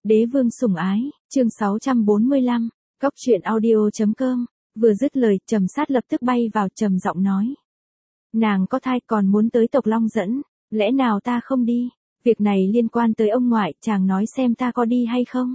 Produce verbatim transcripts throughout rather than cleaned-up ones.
Đế vương sủng ái, chương sáu trăm bốn mươi lăm, Cóc truyện audio.com, vừa dứt lời, Trầm Sát lập tức bay vào trầm giọng nói. Nàng có thai còn muốn tới tộc Long dẫn, lẽ nào ta không đi, việc này liên quan tới ông ngoại, chàng nói xem ta có đi hay không.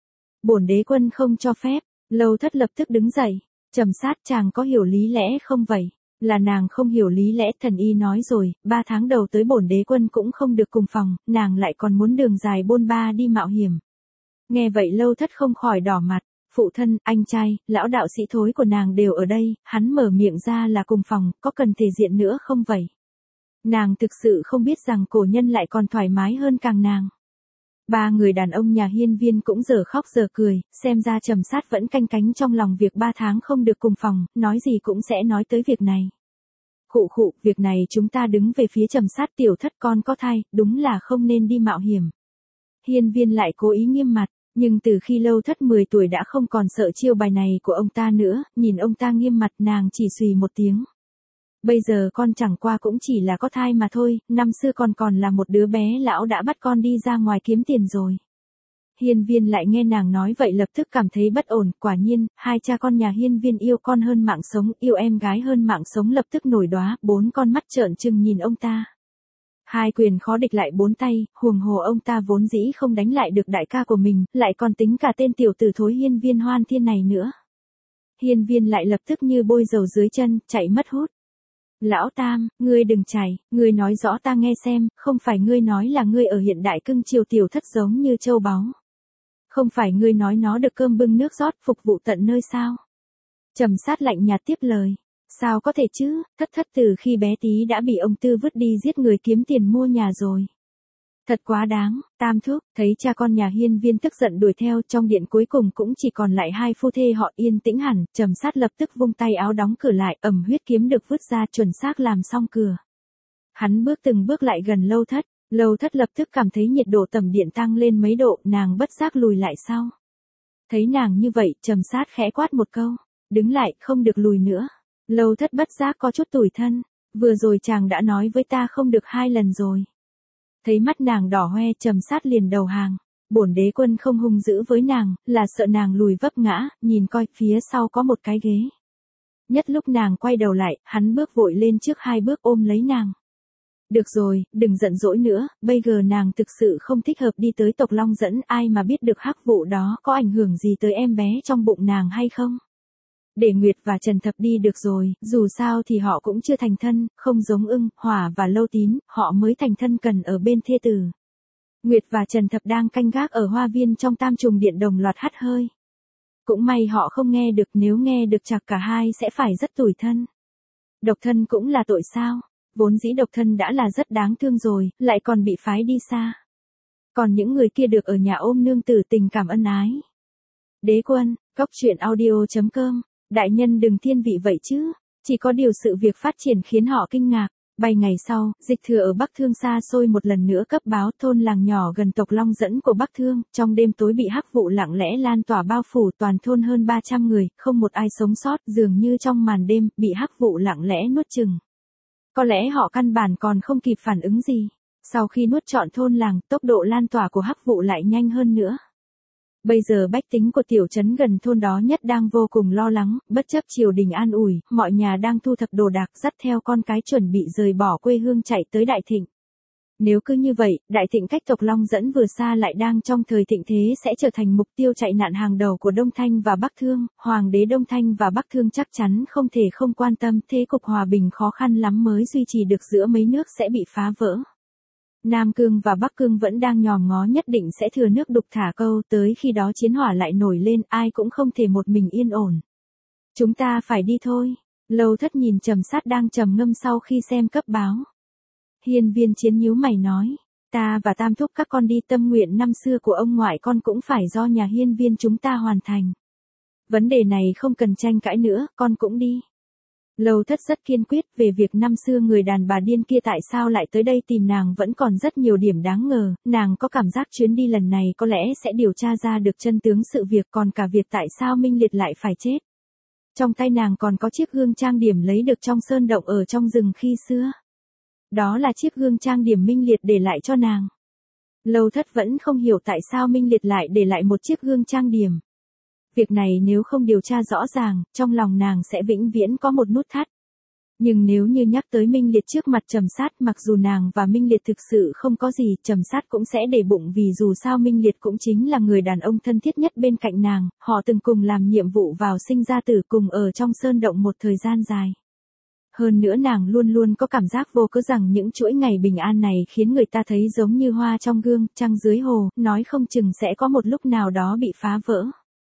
Bổn đế quân không cho phép, Lâu Thất lập tức đứng dậy, Trầm Sát chàng có hiểu lý lẽ không vậy? Là nàng không hiểu lý lẽ, thần y nói rồi, ba tháng đầu tới bổn đế quân cũng không được cùng phòng, nàng lại còn muốn đường dài bôn ba đi mạo hiểm. Nghe vậy Lâu Thất không khỏi đỏ mặt, phụ thân, anh trai, lão đạo sĩ thối của nàng đều ở đây, hắn mở miệng ra là cùng phòng, có cần thể diện nữa không vậy? Nàng thực sự không biết rằng cổ nhân lại còn thoải mái hơn càng nàng. Ba người đàn ông nhà hiên viên cũng giờ khóc giờ cười, xem ra Trầm Sát vẫn canh cánh trong lòng việc ba tháng không được cùng phòng, nói gì cũng sẽ nói tới việc này. Khụ khụ, việc này chúng ta đứng về phía Trầm Sát, tiểu thất con có thai, đúng là không nên đi mạo hiểm. Hiên viên lại cố ý nghiêm mặt, nhưng từ khi Lâu Thất mười tuổi đã không còn sợ chiêu bài này của ông ta nữa, nhìn ông ta nghiêm mặt nàng chỉ xùy một tiếng. Bây giờ con chẳng qua cũng chỉ là có thai mà thôi, năm xưa con còn là một đứa bé lão đã bắt con đi ra ngoài kiếm tiền rồi. Hiên viên lại nghe nàng nói vậy lập tức cảm thấy bất ổn, quả nhiên, hai cha con nhà hiên viên yêu con hơn mạng sống, yêu em gái hơn mạng sống lập tức nổi đóa, bốn con mắt trợn trừng nhìn ông ta. Hai quyền khó địch lại bốn tay, huồng hồ ông ta vốn dĩ không đánh lại được đại ca của mình, lại còn tính cả tên tiểu tử thối hiên viên Hoan Thiên này nữa. Hiên viên lại lập tức như bôi dầu dưới chân, chạy mất hút. Lão Tam, ngươi đừng chảy, ngươi nói rõ ta nghe xem, không phải ngươi nói là ngươi ở hiện đại cưng chiều tiểu thất giống như châu báu. Không phải ngươi nói nó được cơm bưng nước rót phục vụ tận nơi sao? Trầm Sát lạnh nhạt tiếp lời. Sao có thể chứ, thất thất từ khi bé tí đã bị ông Tư vứt đi giết người kiếm tiền mua nhà rồi. Thật quá đáng, Tam thúc, thấy cha con nhà hiên viên tức giận đuổi theo, trong điện cuối cùng cũng chỉ còn lại hai phu thê họ yên tĩnh hẳn, Trầm Sát lập tức vung tay áo đóng cửa lại, ầm huyết kiếm được vứt ra chuẩn xác làm xong cửa. Hắn bước từng bước lại gần Lâu Thất, Lâu Thất lập tức cảm thấy nhiệt độ tầm điện tăng lên mấy độ, nàng bất giác lùi lại sau. Thấy nàng như vậy, Trầm Sát khẽ quát một câu, đứng lại, không được lùi nữa. Lâu Thất bất giác có chút tủi thân, vừa rồi chàng đã nói với ta không được hai lần rồi. Thấy mắt nàng đỏ hoe, Trầm Sát liền đầu hàng, bổn đế quân không hung dữ với nàng, là sợ nàng lùi vấp ngã, nhìn coi phía sau có một cái ghế. Nhất lúc nàng quay đầu lại, hắn bước vội lên trước hai bước ôm lấy nàng. Được rồi, đừng giận dỗi nữa, bây giờ nàng thực sự không thích hợp đi tới tộc Long dẫn, ai mà biết được hắc vụ đó có ảnh hưởng gì tới em bé trong bụng nàng hay không. Để Nguyệt và Trần Thập đi được rồi, dù sao thì họ cũng chưa thành thân, không giống Ưng, Hỏa và Lâu Tín, họ mới thành thân cần ở bên thê tử. Nguyệt và Trần Thập đang canh gác ở hoa viên trong tam trùng điện đồng loạt hắt hơi. Cũng may họ không nghe được, nếu nghe được chạc cả hai sẽ phải rất tủi thân. Độc thân cũng là tội sao, vốn dĩ độc thân đã là rất đáng thương rồi, lại còn bị phái đi xa. Còn những người kia được ở nhà ôm nương tử tình cảm ân ái. Đế quân, Cóc truyện audio.com. Đại nhân đừng thiên vị vậy chứ, chỉ có điều sự việc phát triển khiến họ kinh ngạc. Bảy ngày sau, Dịch Thừa ở Bắc Thương xa xôi một lần nữa cấp báo thôn làng nhỏ gần tộc Long dẫn của Bắc Thương, trong đêm tối bị hắc vụ lặng lẽ lan tỏa bao phủ toàn thôn hơn ba trăm người, không một ai sống sót, dường như trong màn đêm, bị hắc vụ lặng lẽ nuốt chừng. Có lẽ họ căn bản còn không kịp phản ứng gì. Sau khi nuốt trọn thôn làng, tốc độ lan tỏa của hắc vụ lại nhanh hơn nữa. Bây giờ bách tính của tiểu trấn gần thôn đó nhất đang vô cùng lo lắng, bất chấp triều đình an ủi, mọi nhà đang thu thập đồ đạc dắt theo con cái chuẩn bị rời bỏ quê hương chạy tới Đại Thịnh. Nếu cứ như vậy, Đại Thịnh cách tộc Long dẫn vừa xa lại đang trong thời thịnh thế sẽ trở thành mục tiêu chạy nạn hàng đầu của Đông Thanh và Bắc Thương, Hoàng đế Đông Thanh và Bắc Thương chắc chắn không thể không quan tâm, thế cục hòa bình khó khăn lắm mới duy trì được giữa mấy nước sẽ bị phá vỡ. Nam Cương và Bắc Cương vẫn đang nhòm ngó nhất định sẽ thừa nước đục thả câu, tới khi đó chiến hỏa lại nổi lên, ai cũng không thể một mình yên ổn. Chúng ta phải đi thôi. Lâu Thất nhìn Trầm Sát đang trầm ngâm sau khi xem cấp báo. Hiên viên Chiến nhíu mày nói, ta và Tam thúc các con đi, tâm nguyện năm xưa của ông ngoại con cũng phải do nhà hiên viên chúng ta hoàn thành. Vấn đề này không cần tranh cãi nữa, con cũng đi. Lâu Thất rất kiên quyết, về việc năm xưa người đàn bà điên kia tại sao lại tới đây tìm nàng vẫn còn rất nhiều điểm đáng ngờ, nàng có cảm giác chuyến đi lần này có lẽ sẽ điều tra ra được chân tướng sự việc, còn cả việc tại sao Minh Liệt lại phải chết. Trong tay nàng còn có chiếc gương trang điểm lấy được trong sơn động ở trong rừng khi xưa. Đó là chiếc gương trang điểm Minh Liệt để lại cho nàng. Lâu Thất vẫn không hiểu tại sao Minh Liệt lại để lại một chiếc gương trang điểm. Việc này nếu không điều tra rõ ràng, trong lòng nàng sẽ vĩnh viễn có một nút thắt. Nhưng nếu như nhắc tới Minh Liệt trước mặt Trầm Sát, mặc dù nàng và Minh Liệt thực sự không có gì, Trầm Sát cũng sẽ để bụng, vì dù sao Minh Liệt cũng chính là người đàn ông thân thiết nhất bên cạnh nàng, họ từng cùng làm nhiệm vụ vào sinh ra tử, cùng ở trong sơn động một thời gian dài. Hơn nữa nàng luôn luôn có cảm giác vô cớ rằng những chuỗi ngày bình an này khiến người ta thấy giống như hoa trong gương, trăng dưới hồ, nói không chừng sẽ có một lúc nào đó bị phá vỡ.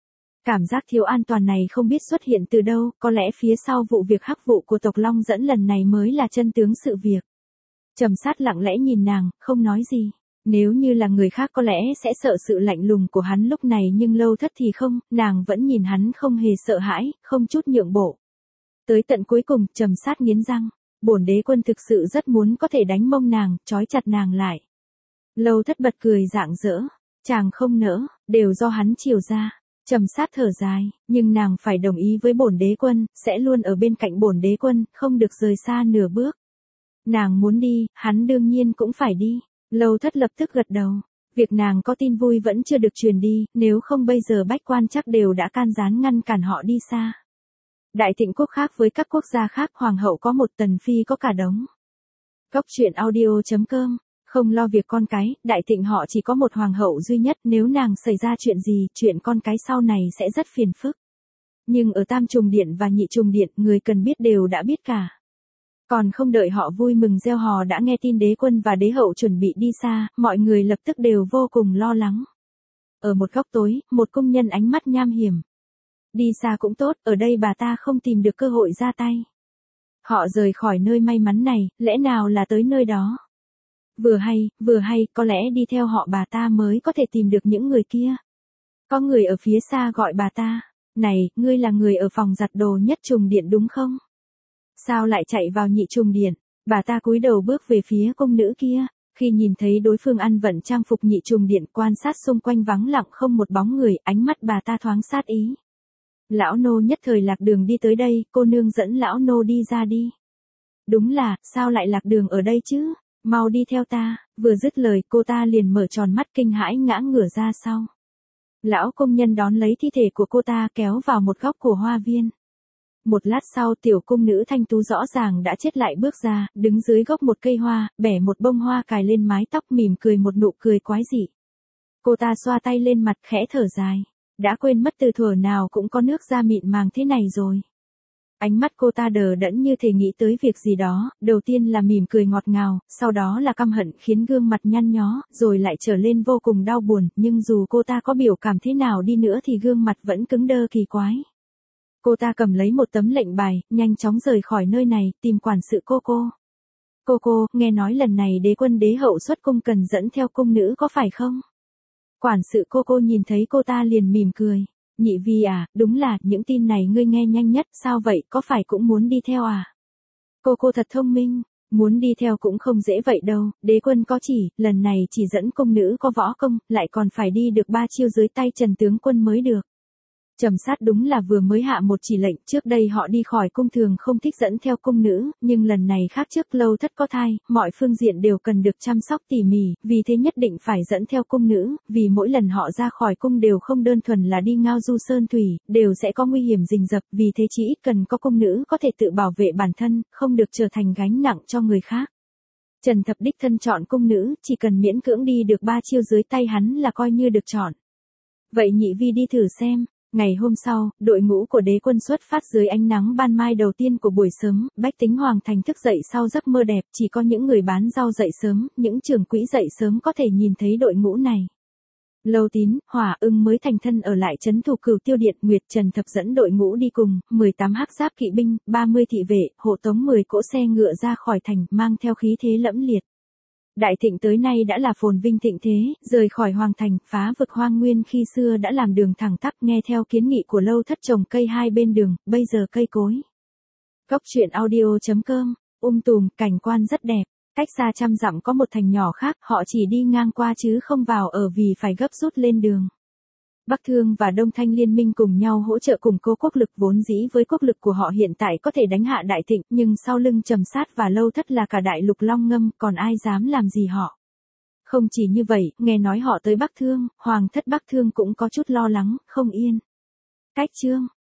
Cảm giác thiếu an toàn này không biết xuất hiện từ đâu, có lẽ phía sau vụ việc hắc vụ của tộc Long Dẫn lần này mới là chân tướng sự việc. Trầm Sát lặng lẽ nhìn nàng, không nói gì. Nếu như là người khác có lẽ sẽ sợ sự lạnh lùng của hắn lúc này, nhưng Lâu Thất thì không, nàng vẫn nhìn hắn không hề sợ hãi, không chút nhượng bộ. Tới tận cuối cùng, Trầm Sát nghiến răng, bổn đế quân thực sự rất muốn có thể đánh mông nàng, trói chặt nàng lại. Lâu Thất bật cười rạng rỡ, chàng không nỡ, đều do hắn chiều ra. Trầm Sát thở dài, nhưng nàng phải đồng ý với bổn đế quân, sẽ luôn ở bên cạnh bổn đế quân, không được rời xa nửa bước. Nàng muốn đi, hắn đương nhiên cũng phải đi. Lâu Thất lập tức gật đầu. Việc nàng có tin vui vẫn chưa được truyền đi, nếu không bây giờ bách quan chắc đều đã can gián ngăn cản họ đi xa. Đại Thịnh quốc khác với các quốc gia khác, hoàng hậu có một, tần phi có cả đống. Cốc truyện audio chấm com. Không lo việc con cái, Đại Thịnh họ chỉ có một hoàng hậu duy nhất, nếu nàng xảy ra chuyện gì, chuyện con cái sau này sẽ rất phiền phức. Nhưng ở Tam Trùng Điện và Nhị Trùng Điện, người cần biết đều đã biết cả. Còn không đợi họ vui mừng reo hò đã nghe tin đế quân và đế hậu chuẩn bị đi xa, mọi người lập tức đều vô cùng lo lắng. Ở một góc tối, một cung nhân ánh mắt nham hiểm. Đi xa cũng tốt, ở đây bà ta không tìm được cơ hội ra tay. Họ rời khỏi nơi may mắn này, lẽ nào là tới nơi đó? Vừa hay, vừa hay, có lẽ đi theo họ bà ta mới có thể tìm được những người kia. Có người ở phía xa gọi bà ta, này, ngươi là người ở phòng giặt đồ Nhất Trùng Điện đúng không? Sao lại chạy vào Nhị Trùng Điện? Bà ta cúi đầu bước về phía cung nữ kia, khi nhìn thấy đối phương ăn vận trang phục Nhị Trùng Điện, quan sát xung quanh vắng lặng không một bóng người, ánh mắt bà ta thoáng sát ý. Lão nô nhất thời lạc đường đi tới đây, cô nương dẫn lão nô đi ra đi. Đúng là, sao lại lạc đường ở đây chứ? Mau đi theo ta, vừa dứt lời cô ta liền mở tròn mắt kinh hãi ngã ngửa ra sau. Lão công nhân đón lấy thi thể của cô ta kéo vào một góc của hoa viên. Một lát sau tiểu cung nữ thanh tú rõ ràng đã chết lại bước ra, đứng dưới gốc một cây hoa, bẻ một bông hoa cài lên mái tóc, mỉm cười một nụ cười quái dị. Cô ta xoa tay lên mặt khẽ thở dài, đã quên mất từ thuở nào cũng có nước da mịn màng thế này rồi. Ánh mắt cô ta đờ đẫn như thể nghĩ tới việc gì đó, đầu tiên là mỉm cười ngọt ngào, sau đó là căm hận khiến gương mặt nhăn nhó, rồi lại trở lên vô cùng đau buồn, nhưng dù cô ta có biểu cảm thế nào đi nữa thì gương mặt vẫn cứng đơ kỳ quái. Cô ta cầm lấy một tấm lệnh bài, nhanh chóng rời khỏi nơi này, tìm quản sự cô cô. Cô cô, nghe nói lần này đế quân đế hậu xuất cung cần dẫn theo cung nữ có phải không? Quản sự cô cô nhìn thấy cô ta liền mỉm cười. Nhị vi à, đúng là, những tin này ngươi nghe nhanh nhất, sao vậy, có phải cũng muốn đi theo à? Cô cô thật thông minh, muốn đi theo cũng không dễ vậy đâu, đế quân có chỉ, lần này chỉ dẫn cung nữ có võ công, lại còn phải đi được ba chiêu dưới tay Trần tướng quân mới được. Trầm Sát đúng là vừa mới hạ một chỉ lệnh, trước đây họ đi khỏi cung thường không thích dẫn theo cung nữ, nhưng lần này khác, trước Lâu Thất có thai, mọi phương diện đều cần được chăm sóc tỉ mỉ, vì thế nhất định phải dẫn theo cung nữ, vì mỗi lần họ ra khỏi cung đều không đơn thuần là đi ngao du sơn thủy, đều sẽ có nguy hiểm rình rập, vì thế chỉ ít cần có cung nữ có thể tự bảo vệ bản thân, không được trở thành gánh nặng cho người khác. Trần Thập đích thân chọn cung nữ, chỉ cần miễn cưỡng đi được ba chiêu dưới tay hắn là coi như được chọn. Vậy nhị vi đi thử xem. Ngày hôm sau, đội ngũ của đế quân xuất phát dưới ánh nắng ban mai đầu tiên của buổi sớm, bách tính hoàng thành thức dậy sau giấc mơ đẹp, chỉ có những người bán rau dậy sớm, những trưởng quỹ dậy sớm có thể nhìn thấy đội ngũ này. Lâu Tín, Hỏa Ưng mới thành thân ở lại trấn thủ Cửu Tiêu Điện, Nguyệt Trần Thập dẫn đội ngũ đi cùng, mười tám hắc giáp kỵ binh, ba mươi thị vệ, hộ tống mười cỗ xe ngựa ra khỏi thành, mang theo khí thế lẫm liệt. Đại Thịnh tới nay đã là phồn vinh thịnh thế, rời khỏi hoàng thành, phá vực hoang nguyên khi xưa đã làm đường thẳng tắp, nghe theo kiến nghị của Lâu Thất trồng cây hai bên đường, bây giờ cây cối. Cốc truyện audio chấm com, um tùm, cảnh quan rất đẹp, cách xa trăm dặm có một thành nhỏ khác, họ chỉ đi ngang qua chứ không vào ở vì phải gấp rút lên đường. Bắc Thương và Đông Thanh liên minh cùng nhau hỗ trợ củng cố quốc lực, vốn dĩ với quốc lực của họ hiện tại có thể đánh hạ Đại Thịnh, nhưng sau lưng Trầm Sát và Lâu Thất là cả đại lục Long Ngâm, còn ai dám làm gì họ. Không chỉ như vậy, nghe nói họ tới Bắc Thương, Hoàng thất Bắc Thương cũng có chút lo lắng, không yên. Cách Trương